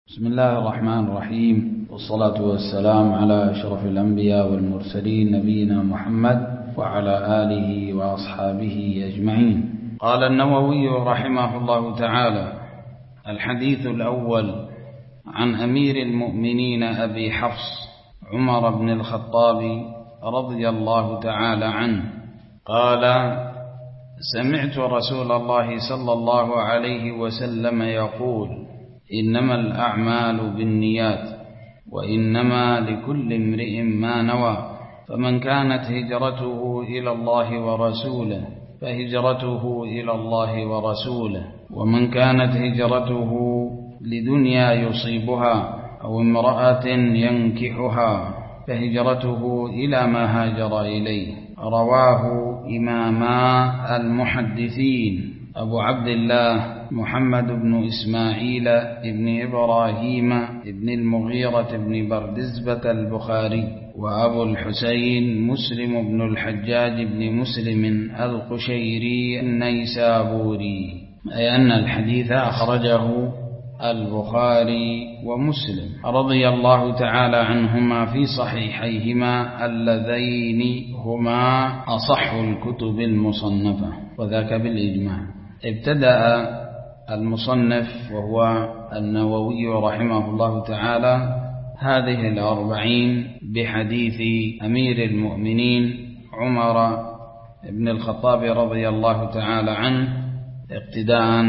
بسم الله الرحمن الرحيم، والصلاة والسلام على أشرف الأنبياء والمرسلين نبينا محمد وعلى آله وأصحابه أجمعين. قال النووي رحمه الله تعالى: الحديث الأول عن أمير المؤمنين أبي حفص عمر بن الخطاب رضي الله تعالى عنه قال: سمعت رسول الله صلى الله عليه وسلم يقول: إنما الأعمال بالنيات وإنما لكل امرئ ما نوى، فمن كانت هجرته إلى الله ورسوله فهجرته إلى الله ورسوله، ومن كانت هجرته لدنيا يصيبها أو امرأة ينكحها فهجرته إلى ما هاجر إليه. رواه إماما المحدثين أبو عبد الله محمد بن إسماعيل بن إبراهيم بن المغيرة بن بردزبة البخاري، وأبو الحسين مسلم بن الحجاج بن مسلم القشيري النيسابوري، أي أن الحديث أخرجه البخاري ومسلم رضي الله تعالى عنهما في صحيحيهما اللذين هما أصح الكتب المصنفة، وذاك بالإجماع. ابتدأ المصنف وهو النووي رحمه الله تعالى هذه 40 بحديث أمير المؤمنين عمر بن الخطاب رضي الله تعالى عنه، اقتداء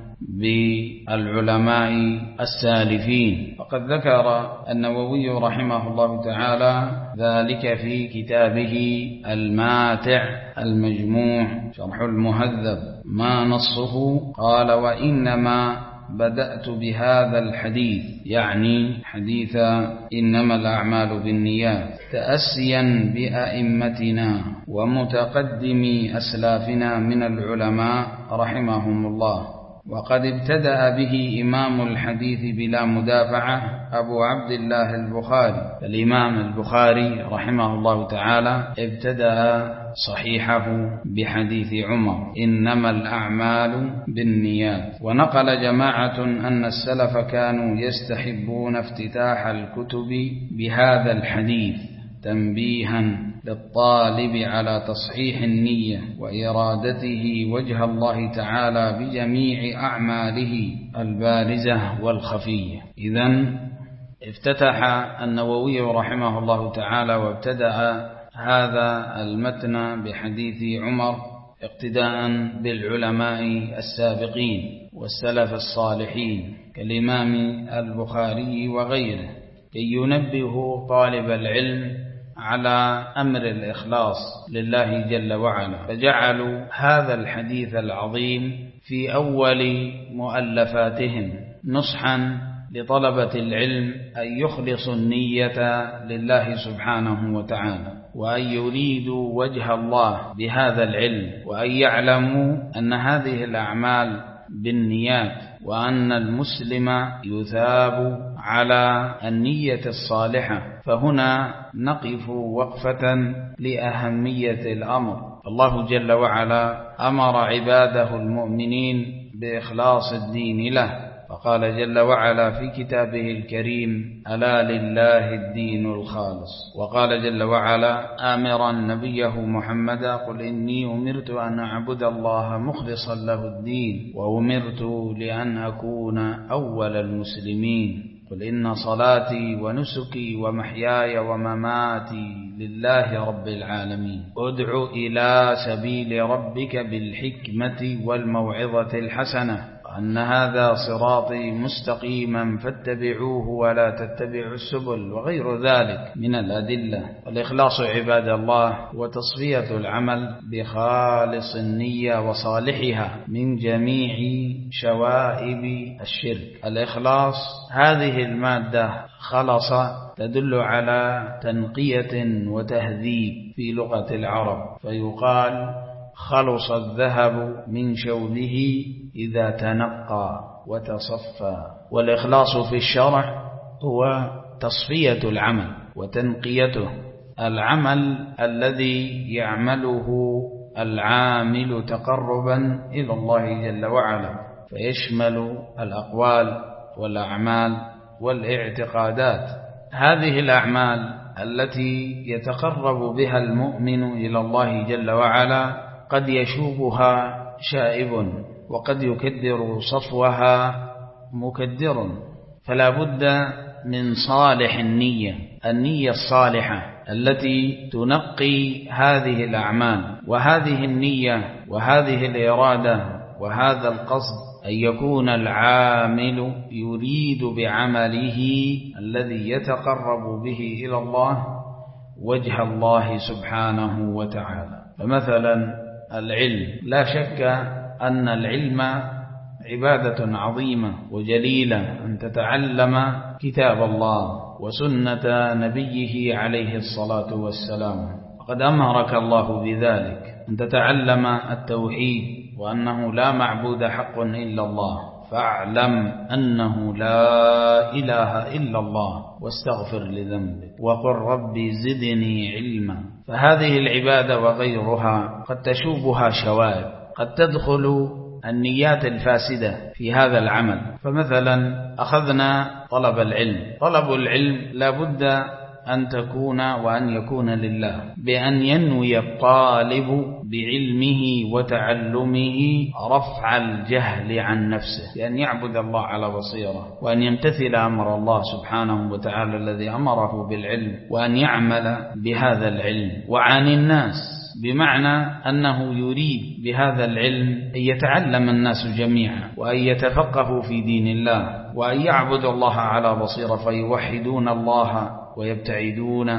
بالعلماء السالفين. وقد ذكر النووي رحمه الله تعالى ذلك في كتابه الماتع المجموع شرح المهذب. ما نصه؟ قال: وإنما بدأت بهذا الحديث، يعني حديث إنما الأعمال بالنيات، تأسيا بأئمتنا ومتقدمي أسلافنا من العلماء رحمهم الله. وقد ابتدأ به إمام الحديث بلا مدافعة أبو عبد الله البخاري. الإمام البخاري رحمه الله تعالى ابتدأ صحيحه بحديث عمر: إنما الأعمال بالنيات. ونقل جماعة أن السلف كانوا يستحبون افتتاح الكتب بهذا الحديث تنبيها للطالب على تصحيح النية وإرادته وجه الله تعالى بجميع أعماله البارزة والخفية. إذن افتتح النووي رحمه الله تعالى وابتدأ هذا المتن بحديث عمر اقتداء بالعلماء السابقين والسلف الصالحين كالإمام البخاري وغيره، كي ينبه طالب العلم على أمر الإخلاص لله جل وعلا، فجعلوا هذا الحديث العظيم في أول مؤلفاتهم نصحا لطلبة العلم أن يخلصوا النية لله سبحانه وتعالى، وأن يريدوا وجه الله بهذا العلم، وأن يعلموا أن هذه الأعمال بالنيات، وأن المسلم يثاب على النية الصالحة. فهنا نقف وقفة لأهمية الأمر. الله جل وعلا أمر عباده المؤمنين بإخلاص الدين له، فقال جل وعلا في كتابه الكريم: ألا لله الدين الخالص. وقال جل وعلا آمرا نبيه محمدا: قل إني أمرت أن أعبد الله مخلصا له الدين وأمرت لأن أكون أول المسلمين. قل إن صلاتي ونسكي ومحياي ومماتي لله رب العالمين. ادع إلى سبيل ربك بالحكمة والموعظة الحسنة، أن هذا صراطي مستقيما فاتبعوه ولا تتبعوا السبل، وغير ذلك من الأدلة. والإخلاص عباد الله وتصفية العمل بخالص النية وصالحها من جميع شوائب الشرك. الإخلاص هذه المادة خلص تدل على تنقية وتهذيب في لغة العرب، فيقال: خلص الذهب من شوله إذا تنقى وتصفى. والإخلاص في الشرع هو تصفية العمل وتنقيته. العمل الذي يعمله العامل تقربا إلى الله جل وعلا، فيشمل الأقوال والأعمال والاعتقادات. هذه الأعمال التي يتقرب بها المؤمن إلى الله جل وعلا قد يشوبها شائب، وقد يكدر صفوها مكدر، فلا بد من صالح النية الصالحة التي تنقي هذه الأعمال. وهذه النية وهذه الإرادة وهذا القصد أن يكون العامل يريد بعمله الذي يتقرب به إلى الله وجه الله سبحانه وتعالى. فمثلا العلم، لا شك أن العلم عبادة عظيمة وجليلة، أن تتعلم كتاب الله وسنة نبيه عليه الصلاة والسلام، وقد أمرك الله بذلك، أن تتعلم التوحيد وأنه لا معبود حق إلا الله، فاعلم أنه لا إله إلا الله واستغفر لذنبك وقل ربي زدني علما. فهذه العبادة وغيرها قد تشوبها شوائب، قد تدخل النيات الفاسدة في هذا العمل. فمثلا أخذنا طلب العلم، طلب العلم لا بد أن تكون وأن يكون لله، بأن ينوي الطالب بعلمه وتعلمه رفع الجهل عن نفسه، بأن يعبد الله على بصيرة، وأن يمتثل أمر الله سبحانه وتعالى الذي أمره بالعلم، وأن يعمل بهذا العلم. وعن الناس، بمعنى أنه يريد بهذا العلم أن يتعلم الناس جميعا، وأن يتفقهوا في دين الله، وأن يعبدوا الله على بصيرة، فيوحدون الله ويبتعدون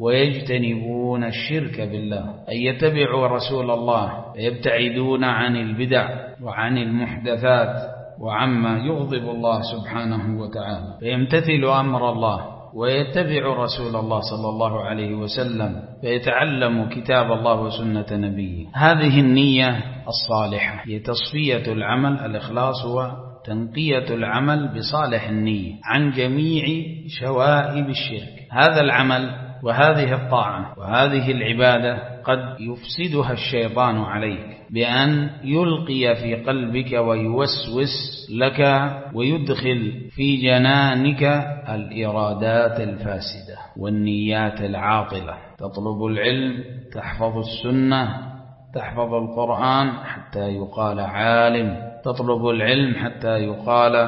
ويجتنبون الشرك بالله، أن يتبعوا رسول الله ويبتعدون عن البدع وعن المحدثات وعما يغضب الله سبحانه وتعالى، فيمتثل أمر الله ويتبع رسول الله صلى الله عليه وسلم، فيتعلم كتاب الله وسنة نبيه. هذه النية الصالحة هي تصفية العمل، الإخلاص هو تنقية العمل بصالح النية عن جميع شوائب الشرك. هذا العمل وهذه الطاعة وهذه العبادة قد يفسدها الشيطان عليك بأن يلقي في قلبك ويوسوس لك ويدخل في جنانك الإرادات الفاسدة والنيات العاطلة. تطلب العلم، تحفظ السنة، تحفظ القرآن حتى يقال عالم، تطلب العلم حتى يقال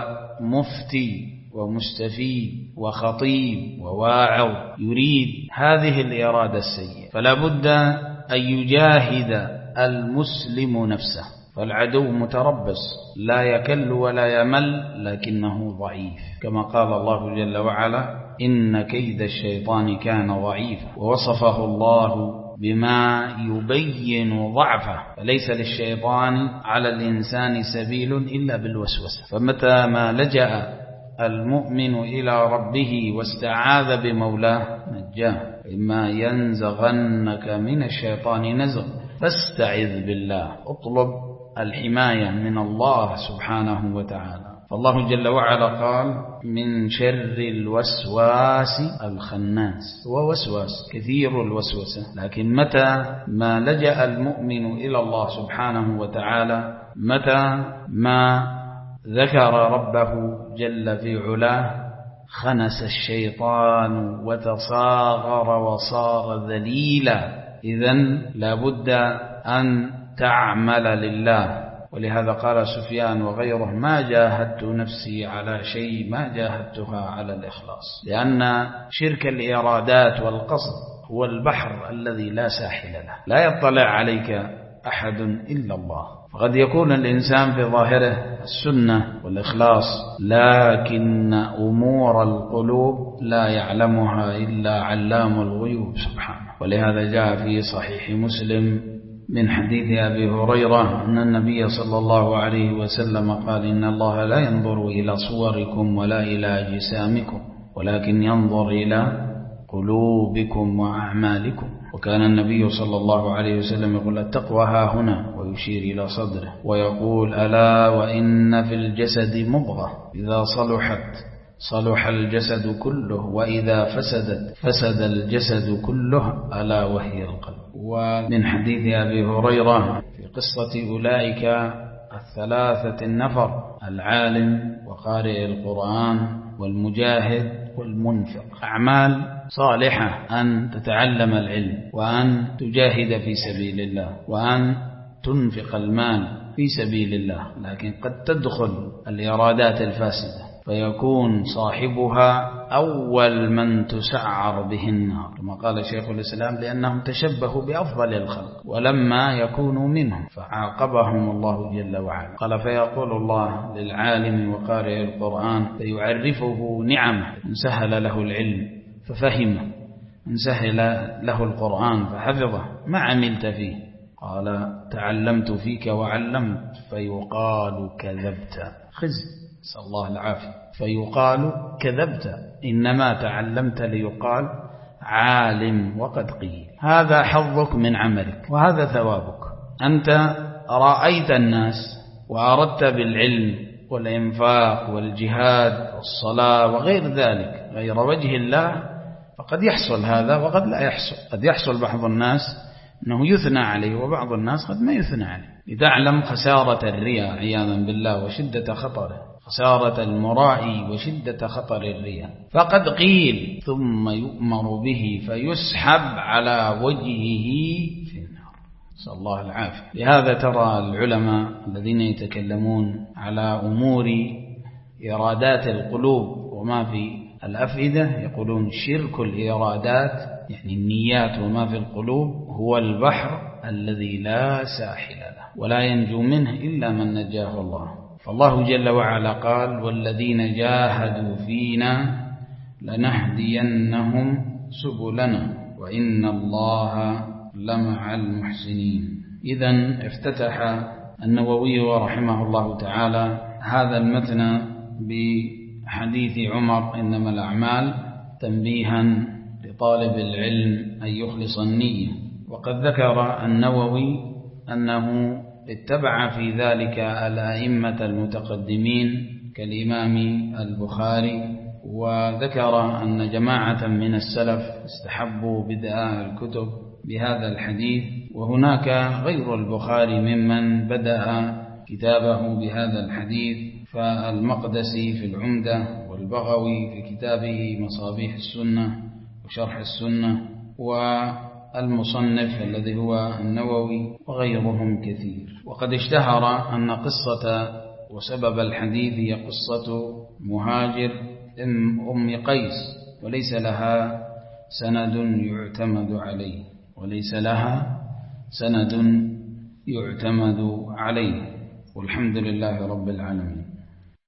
مفتي ومستفيد وخطيب وواعظ، يريد هذه الإرادة السيئة. فلا بد أن يجاهد المسلم نفسه، فالعدو متربص لا يكل ولا يمل لكنه ضعيف، كما قال الله جل وعلا إن كيد الشيطان كان ضعيفا، ووصفه الله بما يبين ضعفه، فليس للشيطان على الإنسان سبيل إلا بالوسوسة. فمتى ما لجأ المؤمن إلى ربه واستعاذ بمولاه نجاه. إما ينزغنك من الشيطان نزغ فاستعذ بالله، اطلب الحماية من الله سبحانه وتعالى. فالله جل وعلا قال من شر الوسواس الخناس، هو وسواس كثير الوسوسة، لكن متى ما لجأ المؤمن إلى الله سبحانه وتعالى، متى ما ذكر ربه جل في علاه، خنس الشيطان وتصاغر وصار ذليلا. إذن لابد أن تعمل لله. ولهذا قال سفيان وغيره ما جاهدت نفسي على شيء ما جاهدتها على الإخلاص، لأن شرك الإرادات والقصد هو البحر الذي لا ساحل له، لا يطلع عليك أحد إلا الله. فقد يكون الإنسان في ظاهره السنة والإخلاص، لكن أمور القلوب لا يعلمها إلا علام الغيوب سبحانه. ولهذا جاء في صحيح مسلم من حديث أبي هريرة أن النبي صلى الله عليه وسلم قال إن الله لا ينظر إلى صوركم ولا إلى أجسامكم ولكن ينظر إلى قلوبكم وأعمالكم. وكان النبي صلى الله عليه وسلم يقول التقوى ها هنا ويشير إلى صدره، ويقول ألا وإن في الجسد مضغة إذا صلحت صلح الجسد كله وإذا فسدت فسد الجسد كله ألا وهي القلب. ومن حديث أبي هريرة في قصة أولئك الثلاثة النفر: العالم وقارئ القرآن والمجاهد والمنفق. أعمال صالحة: أن تتعلم العلم، وأن تجاهد في سبيل الله، وأن تنفق المال في سبيل الله. لكن قد تدخل الإرادات الفاسدة فيكون صاحبها أول من تسعر به النار، كما قال شيخ الإسلام: لأنهم تشبهوا بأفضل الخلق ولما يكونوا منهم فعاقبهم الله جل وعلا. قال: فيقول الله للعالم وقارئ القرآن فيعرفه نعمه: إن سهل له العلم ففهمه، إن سهل له القرآن فحفظه، ما عملت فيه؟ قال: تعلمت فيك وعلمت. فيقال: كذبت. خزي، نسأل الله العافية. فيقال: كذبت، إنما تعلمت ليقال عالم وقد قيل. هذا حظك من عملك وهذا ثوابك. أنت رأيت الناس وأردت بالعلم والإنفاق والجهاد والصلاة وغير ذلك غير وجه الله، فقد يحصل هذا وقد لا يحصل. قد يحصل بعض الناس أنه يثنى عليه وبعض الناس قد ما يثنى عليه. لتعلم خسارة الرياء عياذا بالله وشدة خطره، خسارة المرائي وشدة خطر الرياء. فقد قيل: ثم يؤمر به فيسحب على وجهه في النار، نسأل الله العافية. لهذا ترى العلماء الذين يتكلمون على أمور إرادات القلوب وما في الأفئدة يقولون: شرك الإرادات، يعني النيات وما في القلوب، هو البحر الذي لا ساحل له ولا ينجو منه إلا من نجاه الله. فالله جل وعلا قال: والذين جاهدوا فينا لنهدينهم سبلنا وإن الله لمع المحسنين. إذن افتتح النووي رحمه الله تعالى هذا المتن بحديث عمر: إنما الأعمال، تنبيها لطالب العلم أن يخلص النية. وقد ذكر النووي أنه اتبع في ذلك الأئمة المتقدمين كالإمام البخاري، وذكر أن جماعة من السلف استحبوا بدء الكتب بهذا الحديث، وهناك غير البخاري ممن بدأ كتابه بهذا الحديث، فالمقدسي في العمدة، والبغوي في كتابه مصابيح السنة وشرح السنة، والمصنف الذي هو النووي، وغيرهم كثير. وقد اشتهر أن قصة وسبب الحديث هي قصة مهاجر أم قيس، وليس لها سند يعتمد عليه، وليس لها سند يعتمد عليه. والحمد لله رب العالمين.